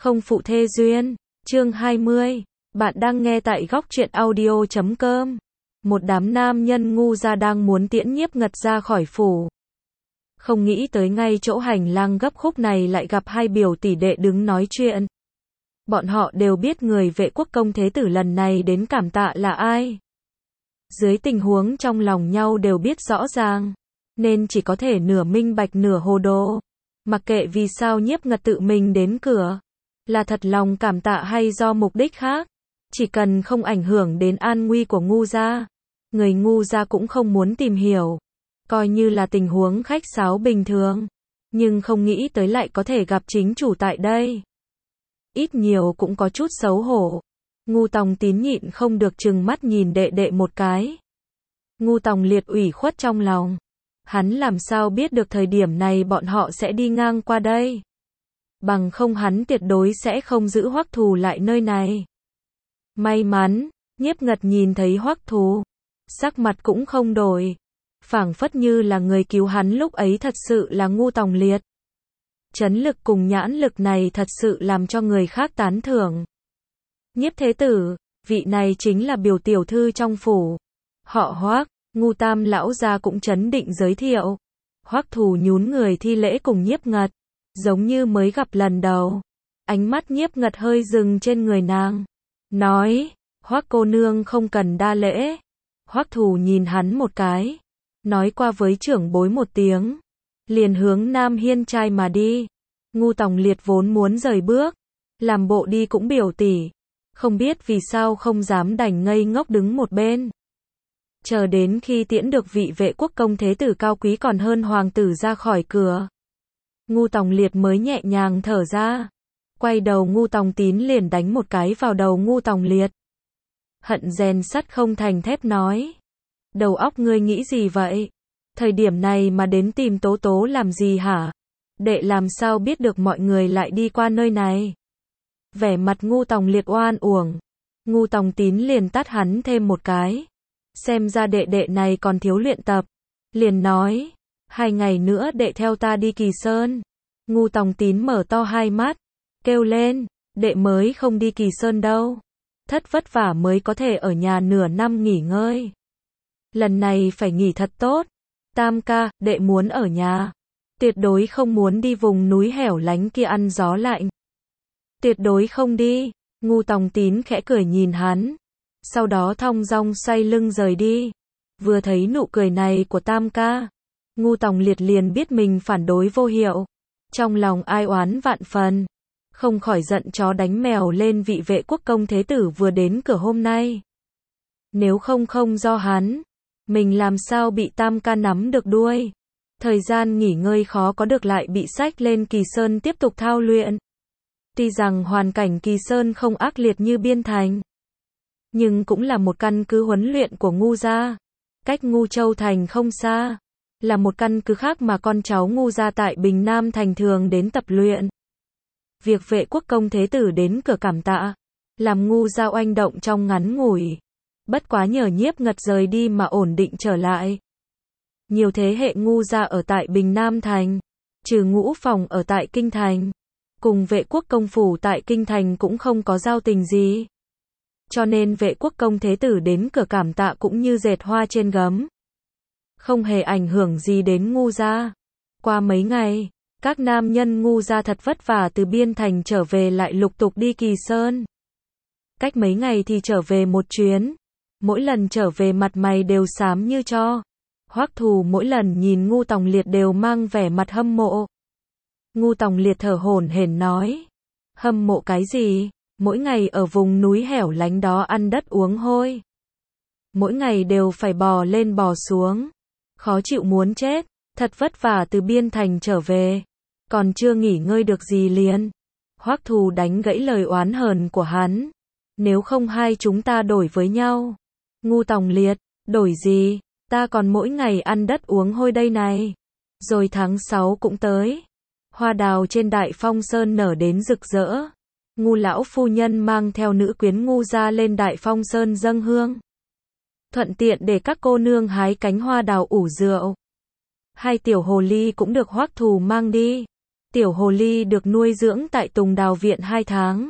không phụ thê duyên. Chương 20. Bạn đang nghe tại góc truyện audio.com. Một đám nam nhân ngu ra đang muốn tiễn Nhiếp Ngật ra khỏi phủ. Không nghĩ tới ngay chỗ hành lang gấp khúc này lại gặp hai biểu tỷ đệ đứng nói chuyện. Bọn họ đều biết người vệ quốc công thế tử lần này đến cảm tạ là ai. Dưới tình huống trong lòng nhau đều biết rõ ràng, nên chỉ có thể nửa minh bạch nửa hồ đồ. Mặc kệ vì sao Nhiếp Ngật tự mình đến cửa, là thật lòng cảm tạ hay do mục đích khác, chỉ cần không ảnh hưởng đến an nguy của ngu gia, người ngu gia cũng không muốn tìm hiểu, coi như là tình huống khách sáo bình thường, nhưng không nghĩ tới lại có thể gặp chính chủ tại đây. Ít nhiều cũng có chút xấu hổ. Ngu Tòng Tín nhịn không được trừng mắt nhìn đệ đệ một cái. Ngu Tòng Liệt ủy khuất trong lòng. Hắn làm sao biết được thời điểm này bọn họ sẽ đi ngang qua đây. Bằng không hắn tuyệt đối sẽ không giữ Hoắc Thù lại nơi này. May mắn, Nhiếp Ngật nhìn thấy Hoắc Thù, sắc mặt cũng không đổi, phảng phất như là người cứu hắn lúc ấy thật sự là Ngu Tòng Liệt. Chấn lực cùng nhãn lực này thật sự làm cho người khác tán thưởng. Nhiếp thế tử, vị này chính là biểu tiểu thư trong phủ. Họ Hoắc, Ngu Tam lão gia cũng chấn định giới thiệu. Hoắc Thù nhún người thi lễ cùng Nhiếp Ngật, giống như mới gặp lần đầu. Ánh mắt Nhiếp Ngật hơi dừng trên người nàng, nói, Hoắc cô nương không cần đa lễ. Hoắc Thù nhìn hắn một cái, nói qua với trưởng bối một tiếng, liền hướng Nam Hiên trai mà đi. Ngu Tòng Liệt vốn muốn rời bước, làm bộ đi cũng biểu tỷ, không biết vì sao không dám đành ngây ngốc đứng một bên. Chờ đến khi tiễn được vị vệ quốc công thế tử cao quý còn hơn hoàng tử ra khỏi cửa, Ngu Tòng Liệt mới nhẹ nhàng thở ra. Quay đầu Ngu Tòng Tín liền đánh một cái vào đầu Ngu Tòng Liệt. Hận rèn sắt không thành thép nói, đầu óc ngươi nghĩ gì vậy? Thời điểm này mà đến tìm Tố Tố làm gì hả? Đệ làm sao biết được mọi người lại đi qua nơi này? Vẻ mặt Ngu Tòng Liệt oan uổng. Ngu Tòng Tín liền tát hắn thêm một cái. Xem ra đệ đệ này còn thiếu luyện tập. Liền nói, 2 ngày nữa đệ theo ta đi Kỳ Sơn. Ngu Tòng Tín mở to hai mắt, kêu lên, đệ mới không đi Kỳ Sơn đâu. Thất vất vả mới có thể ở nhà nửa năm nghỉ ngơi. Lần này phải nghỉ thật tốt. Tam ca, đệ muốn ở nhà. Tuyệt đối không muốn đi vùng núi hẻo lánh kia ăn gió lạnh. Tuyệt đối không đi. Ngu Tòng Tín khẽ cười nhìn hắn, sau đó thong dong xoay lưng rời đi. Vừa thấy nụ cười này của Tam ca, Ngu Tòng Liệt liền biết mình phản đối vô hiệu. Trong lòng ai oán vạn phần, không khỏi giận chó đánh mèo lên vị vệ quốc công thế tử vừa đến cửa hôm nay. Nếu không do hắn, mình làm sao bị Tam ca nắm được đuôi. Thời gian nghỉ ngơi khó có được lại bị xách lên Kỳ Sơn tiếp tục thao luyện. Tuy rằng hoàn cảnh Kỳ Sơn không ác liệt như Biên Thành, nhưng cũng là một căn cứ huấn luyện của Ngu gia. Cách Ngu Châu Thành không xa, là một căn cứ khác mà con cháu Ngu gia tại Bình Nam Thành thường đến tập luyện. Việc vệ quốc công thế tử đến cửa cảm tạ, làm Ngu gia oanh động trong ngắn ngủi. Bất quá nhờ Nhiếp Ngật rời đi mà ổn định trở lại. Nhiều thế hệ Ngu gia ở tại Bình Nam Thành, trừ Ngũ Phòng ở tại Kinh Thành, cùng vệ quốc công phủ tại Kinh Thành cũng không có giao tình gì. Cho nên vệ quốc công thế tử đến cửa cảm tạ cũng như dệt hoa trên gấm, không hề ảnh hưởng gì đến Ngu gia. Qua mấy ngày, các nam nhân Ngu gia thật vất vả từ Biên Thành trở về lại lục tục đi Kỳ Sơn. Cách mấy ngày thì trở về một chuyến, mỗi lần trở về mặt mày đều xám như tro. Hoắc Thù mỗi lần nhìn Ngu Tòng Liệt đều mang vẻ mặt hâm mộ. Ngu Tòng Liệt thở hổn hển nói, hâm mộ cái gì? Mỗi ngày ở vùng núi hẻo lánh đó ăn đất uống hôi, mỗi ngày đều phải bò lên bò xuống, khó chịu muốn chết. Thật vất vả từ Biên Thành trở về, còn chưa nghỉ ngơi được gì liền. Hoắc Thù đánh gãy lời oán hờn của hắn, nếu không hai chúng ta đổi với nhau. Ngu Tòng Liệt, đổi gì? Ta còn mỗi ngày ăn đất uống hôi đây này. Rồi tháng 6 cũng tới, hoa đào trên Đại Phong Sơn nở đến rực rỡ. Ngu lão phu nhân mang theo nữ quyến Ngu gia lên Đại Phong Sơn dâng hương, thuận tiện để các cô nương hái cánh hoa đào ủ rượu. Hai tiểu hồ ly cũng được Hoắc Thù mang đi. Tiểu hồ ly được nuôi dưỡng tại Tùng Đào Viện 2 tháng.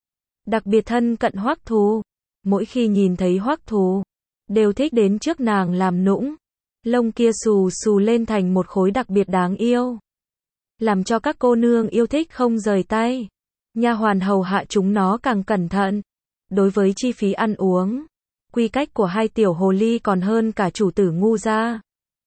Đặc biệt thân cận Hoắc Thù. Mỗi khi nhìn thấy Hoắc Thù, đều thích đến trước nàng làm nũng. Lông kia xù xù lên thành một khối đặc biệt đáng yêu. Làm cho các cô nương yêu thích không rời tay. Nha hoàn hầu hạ chúng nó càng cẩn thận. Đối với chi phí ăn uống, quy cách của hai tiểu hồ ly còn hơn cả chủ tử Ngu gia.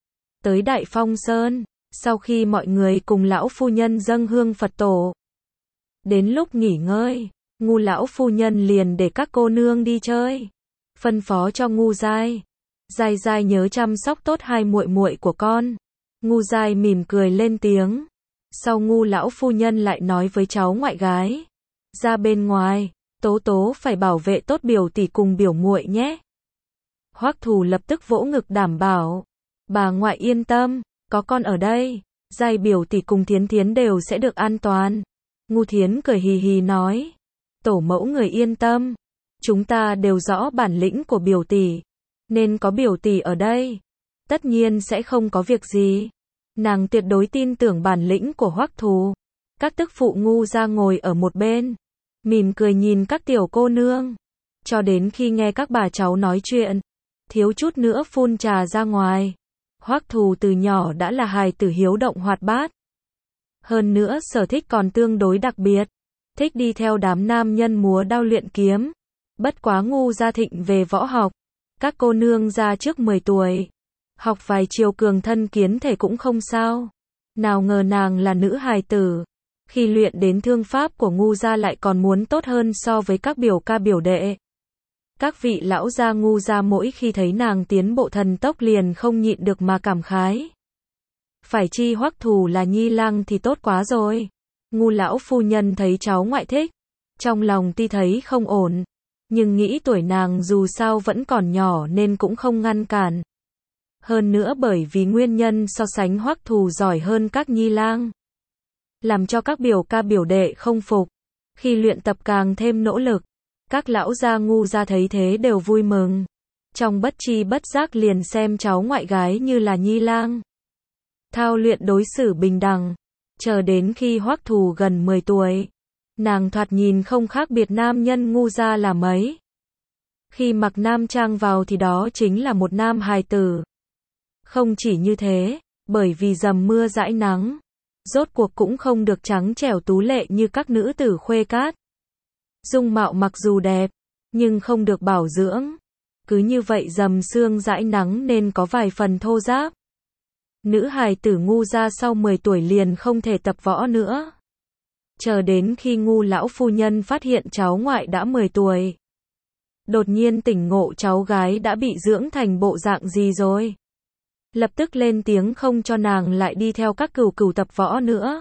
Tới Đại Phong Sơn, sau khi mọi người cùng lão phu nhân dâng hương Phật tổ, đến lúc nghỉ ngơi, Ngu lão phu nhân liền để các cô nương đi chơi, phân phó cho Ngu Giai. Giai Giai nhớ chăm sóc tốt hai muội muội của con. Ngu Giai mỉm cười lên tiếng. Sau Ngu lão phu nhân lại nói với cháu ngoại gái, ra bên ngoài, Tố Tố phải bảo vệ tốt biểu tỷ cùng biểu muội nhé. Hoắc Thù lập tức vỗ ngực đảm bảo, bà ngoại yên tâm, có con ở đây, Giai biểu tỷ cùng Thiến Thiến đều sẽ được an toàn. Ngu Thiến cười hì hì nói, tổ mẫu người yên tâm, chúng ta đều rõ bản lĩnh của biểu tỷ, nên có biểu tỷ ở đây, tất nhiên sẽ không có việc gì. Nàng tuyệt đối tin tưởng bản lĩnh của Hoắc Thù. Các tức phụ Ngu gia ngồi ở một bên, mỉm cười nhìn các tiểu cô nương, cho đến khi nghe các bà cháu nói chuyện, thiếu chút nữa phun trà ra ngoài. Hoắc Thù từ nhỏ đã là hài tử hiếu động hoạt bát. Hơn nữa sở thích còn tương đối đặc biệt, thích đi theo đám nam nhân múa đao luyện kiếm. Bất quá Ngu gia thịnh về võ học, các cô nương ra trước 10 tuổi. Học vài chiều cường thân kiến thể cũng không sao. Nào ngờ nàng là nữ hài tử. Khi luyện đến thương pháp của Ngu gia lại còn muốn tốt hơn so với các biểu ca biểu đệ. Các vị lão gia Ngu gia mỗi khi thấy nàng tiến bộ thần tốc liền không nhịn được mà cảm khái. Phải chi Hoắc Thù là nhi lang thì tốt quá rồi. Ngu lão phu nhân thấy cháu ngoại thích, trong lòng tuy thấy không ổn, nhưng nghĩ tuổi nàng dù sao vẫn còn nhỏ nên cũng không ngăn cản. Hơn nữa bởi vì nguyên nhân so sánh Hoắc Thù giỏi hơn các nhi lang, làm cho các biểu ca biểu đệ không phục. Khi luyện tập càng thêm nỗ lực, các lão gia Ngu gia thấy thế đều vui mừng. Trong bất chi bất giác liền xem cháu ngoại gái như là nhi lang. Thao luyện đối xử bình đẳng, chờ đến khi Hoắc Thù gần 10 tuổi, nàng thoạt nhìn không khác biệt nam nhân Ngu gia là mấy. Khi mặc nam trang vào thì đó chính là một nam hài tử. Không chỉ như thế, bởi vì dầm mưa dãi nắng, rốt cuộc cũng không được trắng trẻo tú lệ như các nữ tử Khuê Cát. Dung mạo mặc dù đẹp, nhưng không được bảo dưỡng. Cứ như vậy dầm sương dãi nắng nên có vài phần thô ráp. Nữ hài tử Ngu gia sau 10 tuổi liền không thể tập võ nữa. Chờ đến khi Ngu lão phu nhân phát hiện cháu ngoại đã 10 tuổi. Đột nhiên tỉnh ngộ cháu gái đã bị dưỡng thành bộ dạng gì rồi. Lập tức lên tiếng không cho nàng lại đi theo các cửu cửu tập võ nữa.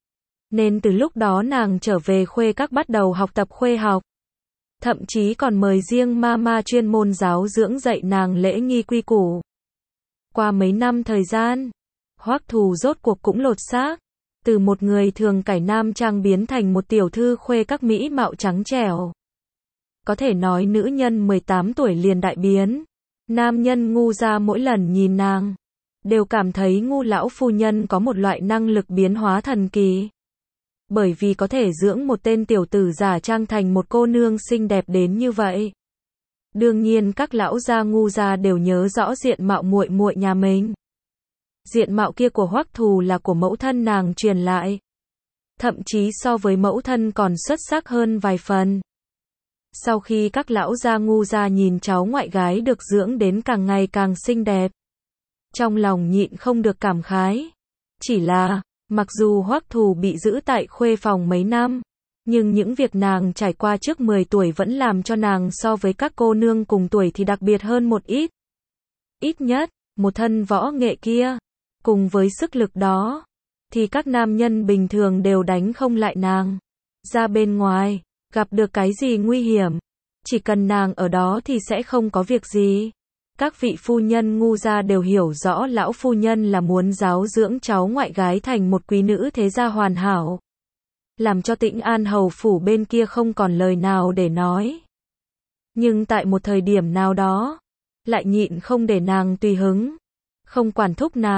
Nên từ lúc đó nàng trở về Khuê Các bắt đầu học tập khuê học. Thậm chí còn mời riêng mama chuyên môn giáo dưỡng dạy nàng lễ nghi quy củ. Qua mấy năm thời gian, Hoắc Thù rốt cuộc cũng lột xác, từ một người thường cải nam trang biến thành một tiểu thư Khuê Các mỹ mạo trắng trẻo. Có thể nói nữ nhân 18 tuổi liền đại biến. Nam nhân Ngu gia mỗi lần nhìn nàng, đều cảm thấy Ngu lão phu nhân có một loại năng lực biến hóa thần kỳ. Bởi vì có thể dưỡng một tên tiểu tử giả trang thành một cô nương xinh đẹp đến như vậy. Đương nhiên các lão gia Ngu gia đều nhớ rõ diện mạo muội muội nhà mình. Diện mạo kia của Hoắc Thù là của mẫu thân nàng truyền lại. Thậm chí so với mẫu thân còn xuất sắc hơn vài phần. Sau khi các lão gia Ngu gia nhìn cháu ngoại gái được dưỡng đến càng ngày càng xinh đẹp, trong lòng nhịn không được cảm khái. Chỉ là, mặc dù Hoắc Thù bị giữ tại khuê phòng mấy năm, nhưng những việc nàng trải qua trước 10 tuổi vẫn làm cho nàng so với các cô nương cùng tuổi thì đặc biệt hơn một ít. Ít nhất, một thân võ nghệ kia, cùng với sức lực đó, thì các nam nhân bình thường đều đánh không lại nàng. Ra bên ngoài, gặp được cái gì nguy hiểm, chỉ cần nàng ở đó thì sẽ không có việc gì. Các vị phu nhân Ngu gia đều hiểu rõ lão phu nhân là muốn giáo dưỡng cháu ngoại gái thành một quý nữ thế gia hoàn hảo, làm cho Tĩnh An hầu phủ bên kia không còn lời nào để nói. Nhưng tại một thời điểm nào đó, lại nhịn không để nàng tùy hứng, không quản thúc nàng,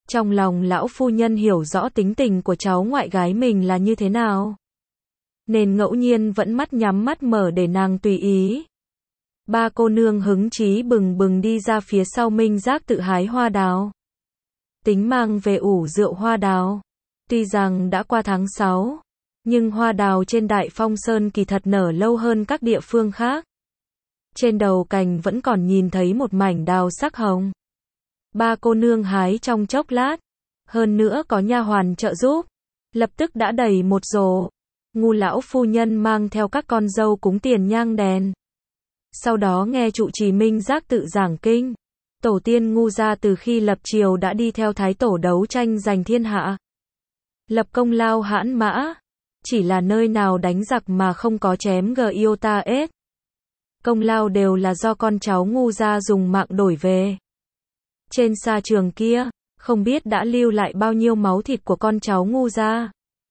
Trong lòng lão phu nhân hiểu rõ tính tình của cháu ngoại gái mình là như thế nào, nên ngẫu nhiên vẫn mắt nhắm mắt mở để nàng tùy ý. Ba cô nương hứng chí bừng bừng đi ra phía sau Minh Giác tự hái hoa đào. Tính mang về ủ rượu hoa đào. Tuy rằng đã qua tháng 6, nhưng hoa đào trên Đại Phong Sơn kỳ thật nở lâu hơn các địa phương khác. Trên đầu cành vẫn còn nhìn thấy một mảnh đào sắc hồng. Ba cô nương hái trong chốc lát, hơn nữa có nha hoàn trợ giúp, lập tức đã đầy một rổ. Ngu lão phu nhân mang theo các con dâu cúng tiền nhang đèn. Sau đó nghe trụ trì Minh Giác tự giảng kinh. Tổ tiên Ngu gia từ khi lập triều đã đi theo thái tổ đấu tranh giành thiên hạ, lập công lao hãn mã, chỉ là nơi nào đánh giặc mà không có chém Giota ết. Công lao đều là do con cháu Ngu gia dùng mạng đổi về. Trên sa trường kia, không biết đã lưu lại bao nhiêu máu thịt của con cháu Ngu gia.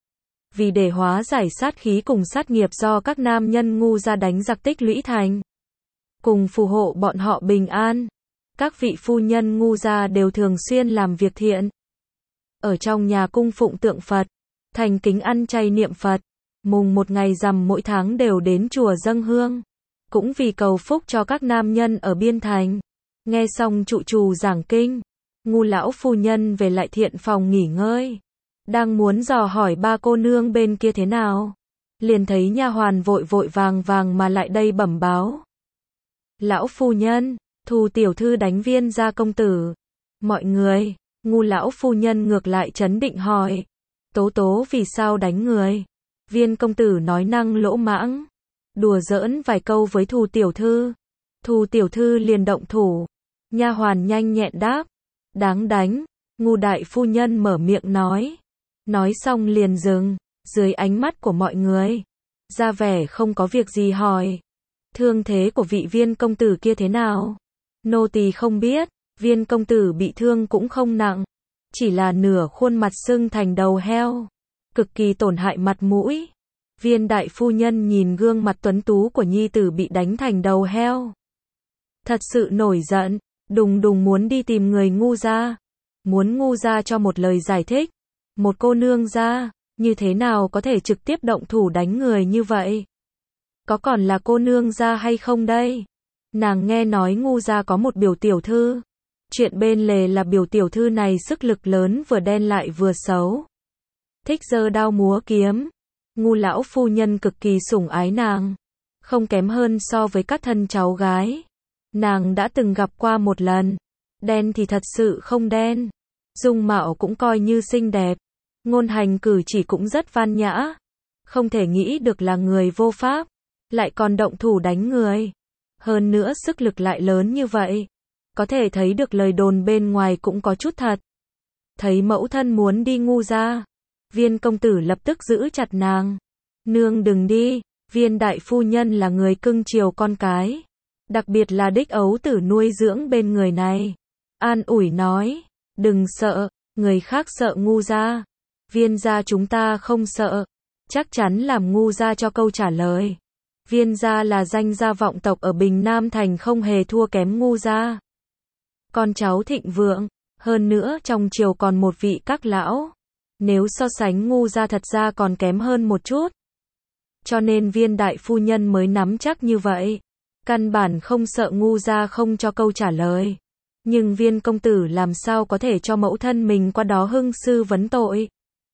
Vì để hóa giải sát khí cùng sát nghiệp do các nam nhân Ngu gia đánh giặc tích lũy thành, cùng phù hộ bọn họ bình an, các vị phu nhân Ngu gia đều thường xuyên làm việc thiện. Ở trong nhà cung phụng tượng Phật, thành kính ăn chay niệm Phật, mùng một ngày rằm mỗi tháng đều đến chùa dâng hương, cũng vì cầu phúc cho các nam nhân ở biên thành. Nghe xong trụ trù giảng kinh, Ngu lão phu nhân về lại thiện phòng nghỉ ngơi, đang muốn dò hỏi ba cô nương bên kia thế nào, liền thấy nha hoàn vội vội vàng vàng mà lại đây bẩm báo. Lão phu nhân, Thù tiểu thư đánh Viên gia công tử. Mọi người, Ngu lão phu nhân ngược lại trấn định hỏi, Tố tố vì sao đánh người? Viên công tử nói năng lỗ mãng, đùa giỡn vài câu với Thù tiểu thư. Thù tiểu thư liền động thủ. Nha hoàn nhanh nhẹn đáp, đáng đánh. Ngu đại phu nhân mở miệng nói xong liền dừng, dưới ánh mắt của mọi người, ra vẻ không có việc gì hỏi, thương thế của vị Viên công tử kia thế nào? Nô tỳ không biết. Viên công tử bị thương cũng không nặng, chỉ là nửa khuôn mặt sưng thành đầu heo, cực kỳ tổn hại mặt mũi. Viên đại phu nhân nhìn gương mặt tuấn tú của nhi tử bị đánh thành đầu heo, thật sự nổi giận, đùng đùng muốn đi tìm người Ngu gia, muốn Ngu gia cho một lời giải thích. Một cô nương gia, như thế nào có thể trực tiếp động thủ đánh người như vậy? Có còn là cô nương gia hay không đây? Nàng nghe nói Ngu gia có một biểu tiểu thư. Chuyện bên lề là biểu tiểu thư này sức lực lớn, vừa đen lại vừa xấu, thích giơ đao múa kiếm. Ngu lão phu nhân cực kỳ sủng ái nàng, không kém hơn so với các thân cháu gái. Nàng đã từng gặp qua một lần, đen thì thật sự không đen, dung mạo cũng coi như xinh đẹp, ngôn hành cử chỉ cũng rất văn nhã, không thể nghĩ được là người vô pháp, lại còn động thủ đánh người, hơn nữa sức lực lại lớn như vậy. Có thể thấy được lời đồn bên ngoài cũng có chút thật. Thấy mẫu thân muốn đi Ngu gia, Viên công tử lập tức giữ chặt nàng. Nương đừng đi, Viên đại phu nhân là người cưng chiều con cái, đặc biệt là đích ấu tử nuôi dưỡng bên người này. An ủi nói, đừng sợ, người khác sợ Ngu gia, Viên gia chúng ta không sợ. Chắc chắn làm Ngu gia cho câu trả lời. Viên gia là danh gia vọng tộc ở Bình Nam Thành, không hề thua kém Ngu gia. Con cháu thịnh vượng, hơn nữa trong triều còn một vị các lão. Nếu so sánh Ngu gia thật ra còn kém hơn một chút. Cho nên Viên đại phu nhân mới nắm chắc như vậy. Căn bản không sợ Ngu gia không cho câu trả lời. Nhưng Viên công tử làm sao có thể cho mẫu thân mình qua đó hưng sư vấn tội.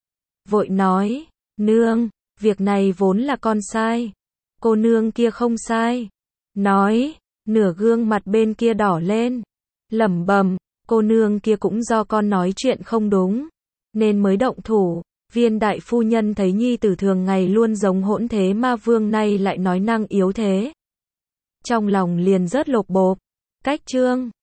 Vội nói, nương, việc này vốn là con sai. Cô nương kia không sai. Nói, nửa gương mặt bên kia đỏ lên. Lẩm bẩm, cô nương kia cũng do con nói chuyện không đúng, nên mới động thủ. Viên đại phu nhân thấy nhi tử thường ngày luôn giống hỗn thế ma vương, nay lại nói năng yếu thế, trong lòng liền rớt lột bột. Cách chương